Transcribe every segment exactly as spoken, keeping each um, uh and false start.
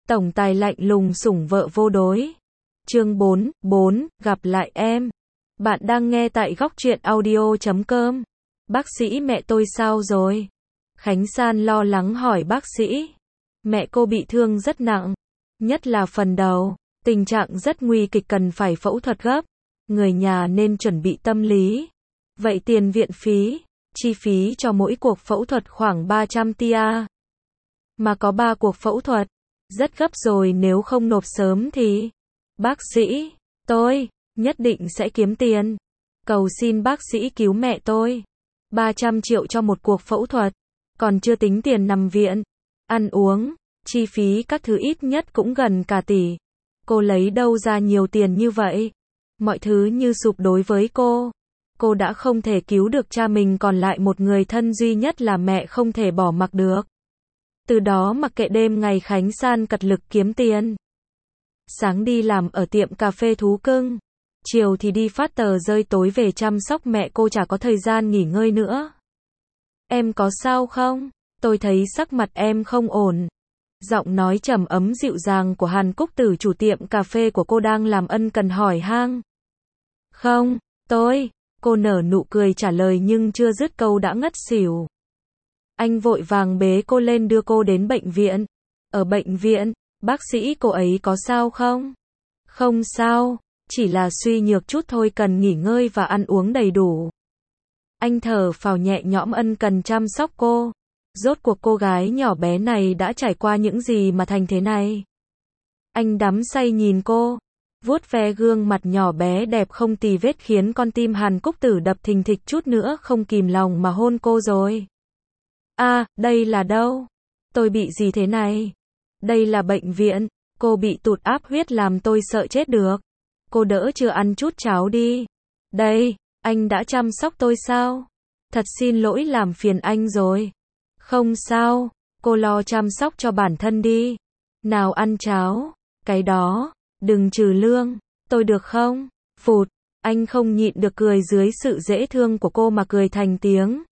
Tổng tài lạnh lùng sủng vợ vô đối. Chương bốn, bốn, gặp lại em. Bạn đang nghe tại góc truyện audio chấm com. Bác sĩ mẹ tôi sao rồi? Khánh San lo lắng hỏi bác sĩ. Mẹ cô bị thương rất nặng, nhất là phần đầu, tình trạng rất nguy kịch cần phải phẫu thuật gấp. Người nhà nên chuẩn bị tâm lý. Vậy tiền viện phí, chi phí cho mỗi cuộc phẫu thuật khoảng ba trăm tia. Mà có ba cuộc phẫu thuật, rất gấp rồi, nếu không nộp sớm thì... Bác sĩ, tôi nhất định sẽ kiếm tiền. Cầu xin bác sĩ cứu mẹ tôi. ba trăm triệu cho một cuộc phẫu thuật, còn chưa tính tiền nằm viện, ăn uống, chi phí các thứ ít nhất cũng gần cả tỷ. Cô lấy đâu ra nhiều tiền như vậy? Mọi thứ như sụp đối với cô. Cô đã không thể cứu được cha mình, còn lại một người thân duy nhất là mẹ không thể bỏ mặc được. Từ đó mặc kệ đêm ngày Khánh San cật lực kiếm tiền. Sáng đi làm ở tiệm cà phê thú cưng, chiều thì đi phát tờ rơi, tối về chăm sóc mẹ cô, chả có thời gian nghỉ ngơi nữa. Em có sao không? Tôi thấy sắc mặt em không ổn. Giọng nói trầm ấm dịu dàng của Hàn Cúc Tử, chủ tiệm cà phê của cô, đang làm ân cần hỏi han. Không, tôi, cô nở nụ cười trả lời, nhưng chưa dứt câu đã ngất xỉu. Anh vội vàng bế cô lên đưa cô đến bệnh viện. Ở bệnh viện, bác sĩ, cô ấy có sao không? Không sao, chỉ là suy nhược chút thôi, cần nghỉ ngơi và ăn uống đầy đủ. Anh thở phào nhẹ nhõm ân cần chăm sóc cô. Rốt cuộc cô gái nhỏ bé này đã trải qua những gì mà thành thế này? Anh đắm say nhìn cô, vuốt ve gương mặt nhỏ bé đẹp không tì vết, khiến con tim Hàn Cúc Tử đập thình thịch, chút nữa không kìm lòng mà hôn cô rồi. À, đây là đâu? Tôi bị gì thế này? Đây là bệnh viện. Cô bị tụt áp huyết làm tôi sợ chết được. Cô đỡ chưa, ăn chút cháo đi. Đây, anh đã chăm sóc tôi sao? Thật xin lỗi làm phiền anh rồi. Không sao, cô lo chăm sóc cho bản thân đi. Nào ăn cháo. Cái đó, đừng trừ lương, tôi được không? Phụt, anh không nhịn được cười dưới sự dễ thương của cô mà cười thành tiếng.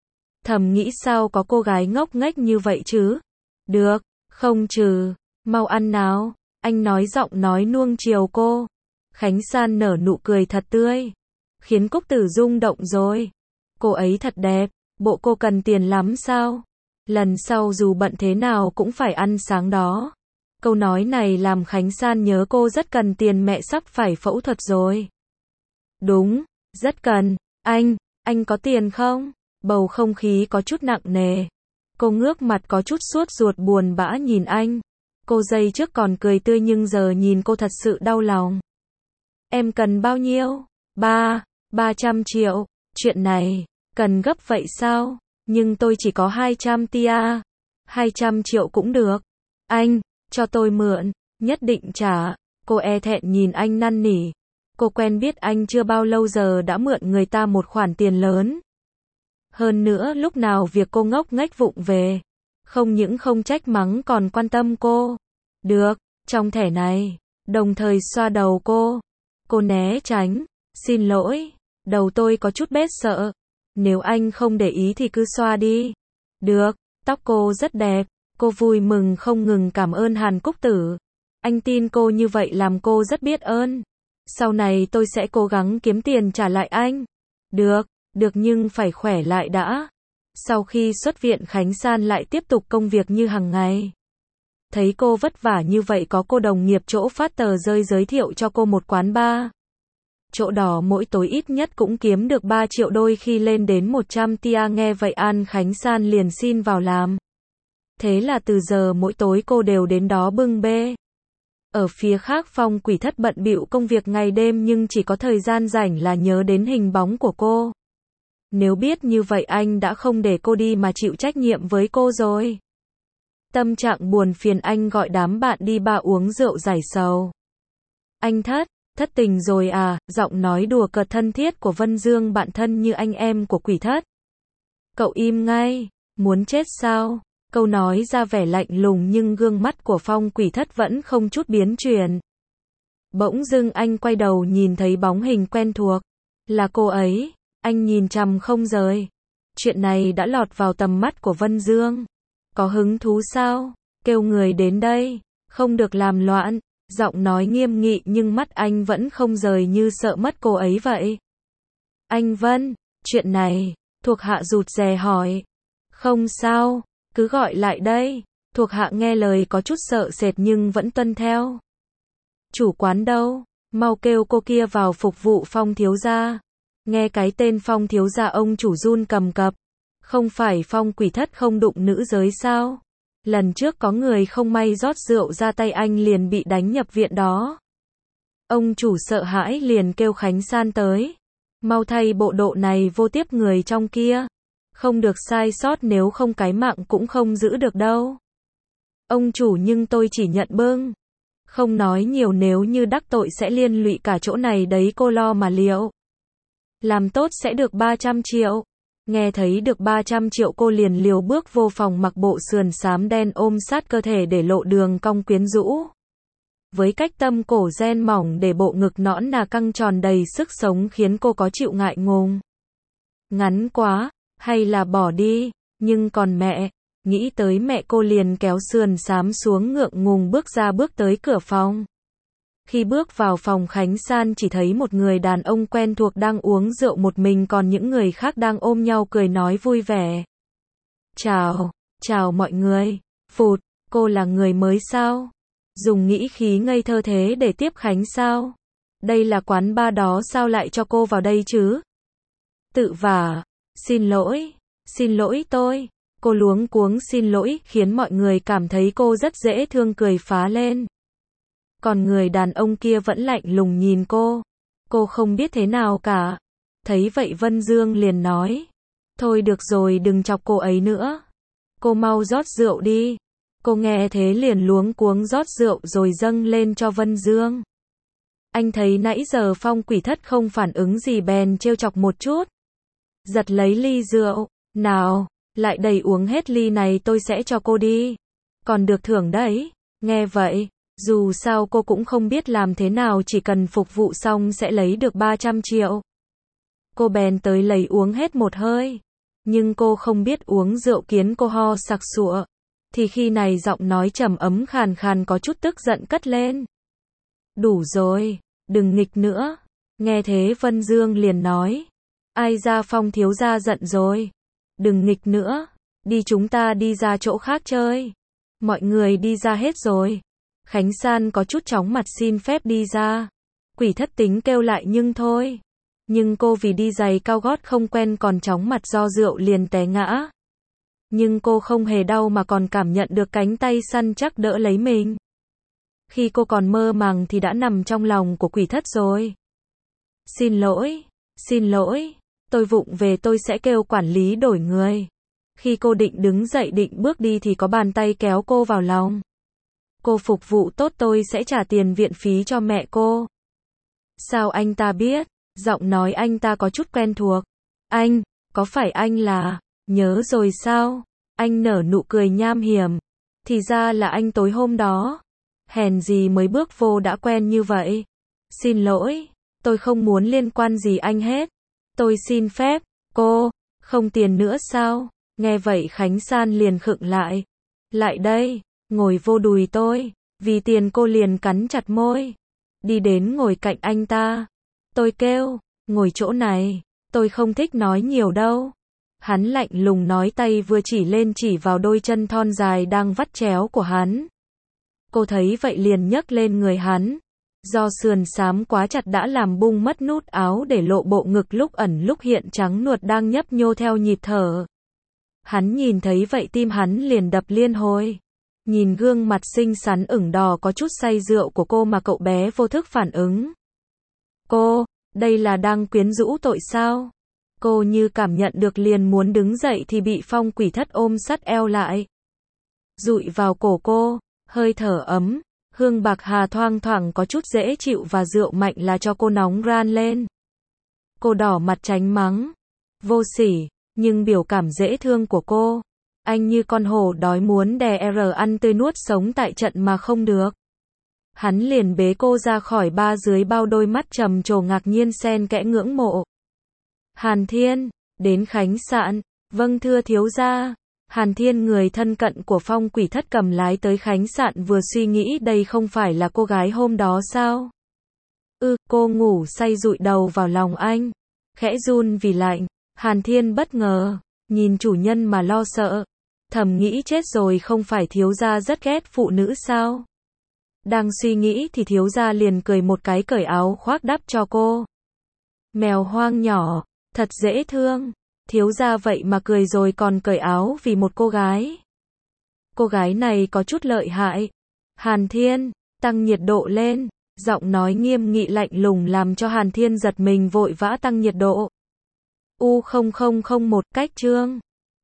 Thầm nghĩ sao có cô gái ngốc nghếch như vậy chứ? Được, không trừ, mau ăn nào. Anh nói giọng nói nuông chiều cô. Khánh San nở nụ cười thật tươi, khiến Cúc Tử rung động rồi. Cô ấy thật đẹp, bộ cô cần tiền lắm sao? Lần sau dù bận thế nào cũng phải ăn sáng đó. Câu nói này làm Khánh San nhớ cô rất cần tiền, mẹ sắp phải phẫu thuật rồi. Đúng, rất cần. Anh, anh có tiền không? Bầu không khí có chút nặng nề. Cô ngước mặt có chút sốt ruột buồn bã nhìn anh. Cô giây trước còn cười tươi nhưng giờ nhìn cô thật sự đau lòng. Em cần bao nhiêu? Ba, ba trăm triệu. Chuyện này, cần gấp vậy sao? Nhưng tôi chỉ có hai trăm tia. Hai trăm triệu cũng được. Anh, cho tôi mượn, nhất định trả. Cô e thẹn nhìn anh năn nỉ. Cô quen biết anh chưa bao lâu giờ đã mượn người ta một khoản tiền lớn. Hơn nữa lúc nào việc cô ngốc nghếch vụng về, không những không trách mắng còn quan tâm cô. Được, trong thẻ này, đồng thời xoa đầu cô. Cô né tránh. Xin lỗi, đầu tôi có chút bết sợ. Nếu anh không để ý thì cứ xoa đi. Được, tóc cô rất đẹp. Cô vui mừng không ngừng cảm ơn Hàn Cúc Tử. Anh tin cô như vậy làm cô rất biết ơn. Sau này tôi sẽ cố gắng kiếm tiền trả lại anh. Được, được nhưng phải khỏe lại đã. Sau khi xuất viện, Khánh San lại tiếp tục công việc như hàng ngày. Thấy cô vất vả như vậy, có cô đồng nghiệp chỗ phát tờ rơi giới thiệu cho cô một quán bar. Chỗ đó mỗi tối ít nhất cũng kiếm được ba triệu, đôi khi lên đến một trăm tia. Nghe vậy An Khánh San liền xin vào làm. Thế là từ giờ mỗi tối cô đều đến đó bưng bê. Ở phía khác, Phong Quỷ Thất bận bịu công việc ngày đêm nhưng chỉ có thời gian rảnh là nhớ đến hình bóng của cô. Nếu biết như vậy anh đã không để cô đi mà chịu trách nhiệm với cô rồi. Tâm trạng buồn phiền, anh gọi đám bạn đi bar uống rượu giải sầu. Anh Thất, thất tình rồi à? Giọng nói đùa cợt thân thiết của Vân Dương, bạn thân như anh em của Quỷ Thất. Cậu im ngay, muốn chết sao? Câu nói ra vẻ lạnh lùng nhưng gương mắt của Phong Quỷ Thất vẫn không chút biến chuyển. Bỗng dưng anh quay đầu nhìn thấy bóng hình quen thuộc. Là cô ấy. Anh nhìn chằm không rời. Chuyện này đã lọt vào tầm mắt của Vân Dương. Có hứng thú sao? Kêu người đến đây. Không được làm loạn. Giọng nói nghiêm nghị nhưng mắt anh vẫn không rời như sợ mất cô ấy vậy. Anh Vân, chuyện này, thuộc hạ rụt rè hỏi. Không sao, cứ gọi lại đây. Thuộc hạ nghe lời có chút sợ sệt nhưng vẫn tuân theo. Chủ quán đâu? Mau kêu cô kia vào phục vụ Phong thiếu gia. Nghe cái tên Phong thiếu gia ông chủ run cầm cập. Không phải Phong quỷ thất không đụng nữ giới sao? Lần trước có người không may rót rượu ra tay anh liền bị đánh nhập viện đó. Ông chủ sợ hãi liền kêu Khánh San tới. Mau thay bộ độ này vô tiếp người trong kia. Không được sai sót nếu không cái mạng cũng không giữ được đâu. Ông chủ nhưng tôi chỉ nhận bưng. Không nói nhiều nếu như đắc tội sẽ liên lụy cả chỗ này đấy cô lo mà liệu. Làm tốt sẽ được ba trăm triệu. Nghe thấy được ba trăm triệu cô liền liều bước vô phòng mặc bộ sườn xám đen ôm sát cơ thể để lộ đường cong quyến rũ. Với cách tâm cổ ren mỏng để bộ ngực nõn nà căng tròn đầy sức sống khiến cô có chịu ngại ngùng. Ngắn quá, hay là bỏ đi, nhưng còn mẹ, nghĩ tới mẹ cô liền kéo sườn xám xuống ngượng ngùng bước ra bước tới cửa phòng. Khi bước vào phòng Khánh San chỉ thấy một người đàn ông quen thuộc đang uống rượu một mình còn những người khác đang ôm nhau cười nói vui vẻ. Chào, chào mọi người, phụt, cô là người mới sao? Dùng nghĩ khí ngây thơ thế để tiếp Khánh sao? Đây là quán bar đó sao lại cho cô vào đây chứ? Tự vả, xin lỗi, xin lỗi tôi. Cô luống cuống xin lỗi khiến mọi người cảm thấy cô rất dễ thương cười phá lên. Còn người đàn ông kia vẫn lạnh lùng nhìn cô. Cô không biết thế nào cả. Thấy vậy Vân Dương liền nói. Thôi được rồi đừng chọc cô ấy nữa. Cô mau rót rượu đi. Cô nghe thế liền luống cuống rót rượu rồi dâng lên cho Vân Dương. Anh thấy nãy giờ Phong quỷ thất không phản ứng gì bèn trêu chọc một chút. Giật lấy ly rượu. Nào, lại đầy uống hết ly này tôi sẽ cho cô đi. Còn được thưởng đấy. Nghe vậy. Dù sao cô cũng không biết làm thế nào chỉ cần phục vụ xong sẽ lấy được ba trăm triệu. Cô bèn tới lấy uống hết một hơi. Nhưng cô không biết uống rượu khiến cô ho sặc sụa. Thì khi này giọng nói trầm ấm khàn khàn có chút tức giận cất lên. Đủ rồi, đừng nghịch nữa. Nghe thế Vân Dương liền nói. Ai ra Phong thiếu gia giận rồi. Đừng nghịch nữa. Đi chúng ta đi ra chỗ khác chơi. Mọi người đi ra hết rồi. Khánh San có chút chóng mặt xin phép đi ra. Quỷ thất tính kêu lại nhưng thôi. Nhưng cô vì đi giày cao gót không quen còn chóng mặt do rượu liền té ngã. Nhưng cô không hề đau mà còn cảm nhận được cánh tay săn chắc đỡ lấy mình. Khi cô còn mơ màng thì đã nằm trong lòng của quỷ thất rồi. Xin lỗi, xin lỗi, tôi vụng về tôi sẽ kêu quản lý đổi người. Khi cô định đứng dậy định bước đi thì có bàn tay kéo cô vào lòng. Cô phục vụ tốt tôi sẽ trả tiền viện phí cho mẹ cô. Sao anh ta biết? Giọng nói anh ta có chút quen thuộc. Anh, có phải anh là... Nhớ rồi sao? Anh nở nụ cười nham hiểm. Thì ra là anh tối hôm đó. Hèn gì mới bước vô đã quen như vậy. Xin lỗi, tôi không muốn liên quan gì anh hết. Tôi xin phép, cô, không tiền nữa sao? Nghe vậy Khánh San liền khựng lại. Lại đây, ngồi vô đùi tôi. Vì tiền cô liền cắn chặt môi. Đi đến ngồi cạnh anh ta. Tôi kêu, ngồi chỗ này. Tôi không thích nói nhiều đâu. Hắn lạnh lùng nói tay vừa chỉ lên chỉ vào đôi chân thon dài đang vắt chéo của hắn. Cô thấy vậy liền nhấc lên người hắn. Do sườn xám quá chặt đã làm bung mất nút áo để lộ bộ ngực lúc ẩn lúc hiện trắng nuột đang nhấp nhô theo nhịp thở. Hắn nhìn thấy vậy tim hắn liền đập liên hồi. Nhìn gương mặt xinh xắn ửng đỏ có chút say rượu của cô mà cậu bé vô thức phản ứng. Cô, đây là đang quyến rũ tội sao? Cô như cảm nhận được liền muốn đứng dậy thì bị Phong quỷ thất ôm sát eo lại. Dụi vào cổ cô, hơi thở ấm, hương bạc hà thoang thoảng có chút dễ chịu và rượu mạnh là cho cô nóng ran lên. Cô đỏ mặt tránh mắng. Vô sỉ, nhưng biểu cảm dễ thương của cô. Anh như con hổ đói muốn đè r ăn tươi nuốt sống tại trận mà không được. Hắn liền bế cô ra khỏi ba dưới bao đôi mắt trầm trồ ngạc nhiên xen kẽ ngưỡng mộ. Hàn Thiên, đến Khánh Sạn, vâng thưa thiếu gia. Hàn Thiên, người thân cận của Phong Quỷ Thất, cầm lái tới khách sạn, vừa suy nghĩ đây không phải là cô gái hôm đó sao? Ừ, cô ngủ say dụi đầu vào lòng anh, khẽ run vì lạnh. Hàn Thiên bất ngờ, nhìn chủ nhân mà lo sợ, thầm nghĩ chết rồi, không phải thiếu gia rất ghét phụ nữ sao? Đang suy nghĩ thì thiếu gia liền cười một cái, cởi áo khoác đắp cho cô. Mèo hoang nhỏ, thật dễ thương. Thiếu gia vậy mà cười rồi còn cởi áo vì một cô gái. Cô gái này có chút lợi hại. Hàn Thiên, tăng nhiệt độ lên. Giọng nói nghiêm nghị lạnh lùng làm cho Hàn Thiên giật mình, vội vã tăng nhiệt độ. U không không không một, cách chương.